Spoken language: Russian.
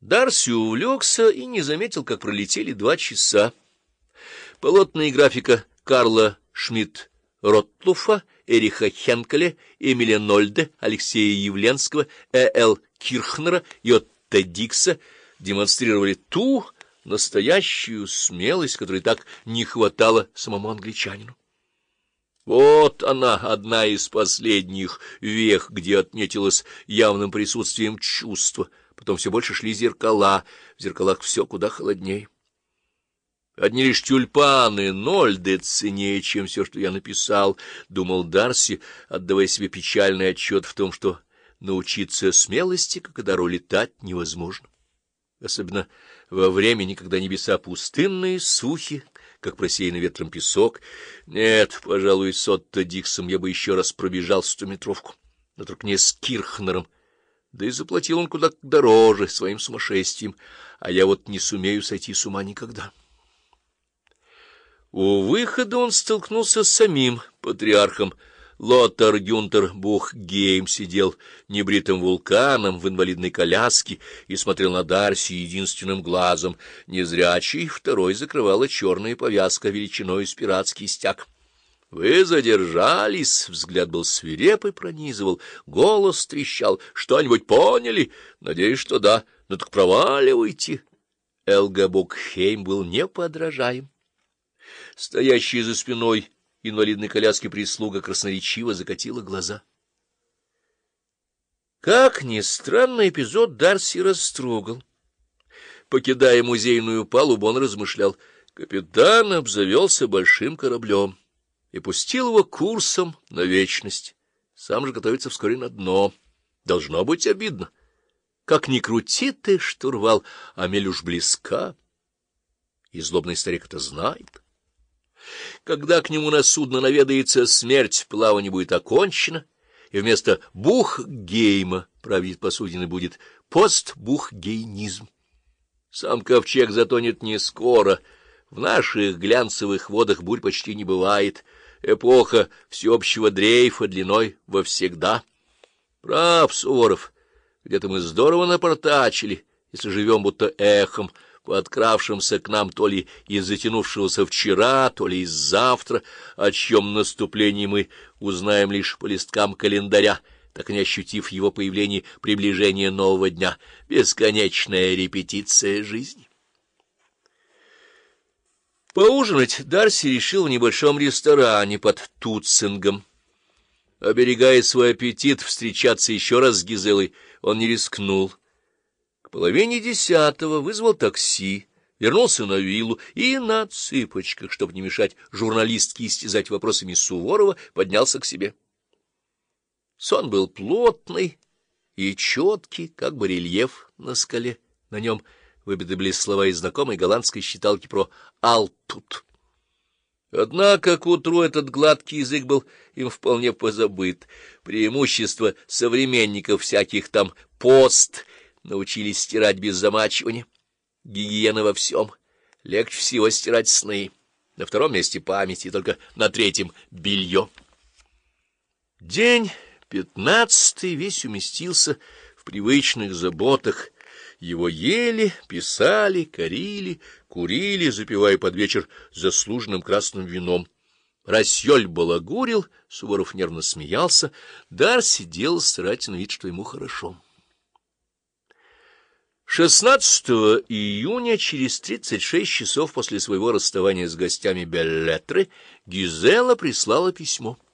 Дарси увлекся и не заметил, как пролетели 2 часа. Полотна и графика Карла Шмидт-Ротлуфа, Эриха Хенкеля, Эмиля Нольде, Алексея Явленского, Э.Л. Кирхнера и Отто Дикса демонстрировали ту настоящую смелость, которой так не хватало самому англичанину. Вот она, одна из последних вех, где отметилось явным присутствием чувства. Потом все больше шли зеркала, в зеркалах все куда холоднее. Одни лишь тюльпаны Нольде ценнее, чем все, что я написал, — думал Дарси, отдавая себе печальный отчет в том, что научиться смелости, как и дару летать, невозможно. Особенно во времени, когда небеса пустынные, сухи, как просеянный ветром песок. Нет, пожалуй, с Отто Диксом я бы еще раз пробежал 100-метровку, но только не с Кирхнером. Да и заплатил он куда дороже своим сумасшествием, а я вот не сумею сойти с ума никогда. У выхода он столкнулся с самим патриархом. Лотар Гюнтер Бухгейм сидел небритым вулканом в инвалидной коляске и смотрел на Дарси единственным глазом. Незрячий второй закрывала черная повязка величиной с пиратский стяг. — Вы задержались? — взгляд был свирепый, пронизывал, голос трещал. — Что-нибудь поняли? — Надеюсь, что да. — Ну так проваливайте. Элга Бухгейм был неподражаем. Стоящая за спиной инвалидной коляски прислуга красноречиво закатила глаза. Как ни странно, эпизод Дарси растрогал. Покидая музейную палубу, он размышлял. Капитан обзавелся большим кораблем и пустил его курсом на вечность. Сам же готовится вскоре на дно. Должно быть обидно. Как ни крути ты, штурвал, а мель уж близка. И злобный старик это знает. Когда к нему на судно наведается смерть, плавание будет окончено, и вместо Бухгейма править посудиной будет постбухгейнизм. Сам ковчег затонет не скоро. В наших глянцевых водах бурь почти не бывает. Эпоха всеобщего дрейфа длиной вовсегда. Прав, Суворов, где-то мы здорово напортачили, если живем будто эхом, подкравшимся к нам то ли из затянувшегося вчера, то ли из завтра, о чьем наступлении мы узнаем лишь по листкам календаря, так и не ощутив его появление приближения нового дня. Бесконечная репетиция жизни. Поужинать Дарси решил в небольшом ресторане под Туцингом. Оберегая свой аппетит, встречаться еще раз с Гизелой он не рискнул. К 9:30 вызвал такси, вернулся на виллу и на цыпочках, чтобы не мешать журналистке истязать вопросами Суворова, поднялся к себе. Сон был плотный и четкий, как барельеф на скале. На нем выбиты были слова из знакомой голландской считалки про «алтут». Однако к утру этот гладкий язык был им вполне позабыт. Преимущество современников всяких там пост научились стирать без замачивания. Гигиена во всем. Легче всего стирать сны. На втором месте память, и только на третьем — белье. День 15 весь уместился в привычных заботах. Его ели, писали, корили, курили, запивая под вечер заслуженным красным вином. Рассёль балагурил, Суворов нервно смеялся, Дарси делал старательный вид, что ему хорошо. 16 июня, через 36 часов после своего расставания с гостями Беллетры, Гизела прислала письмо.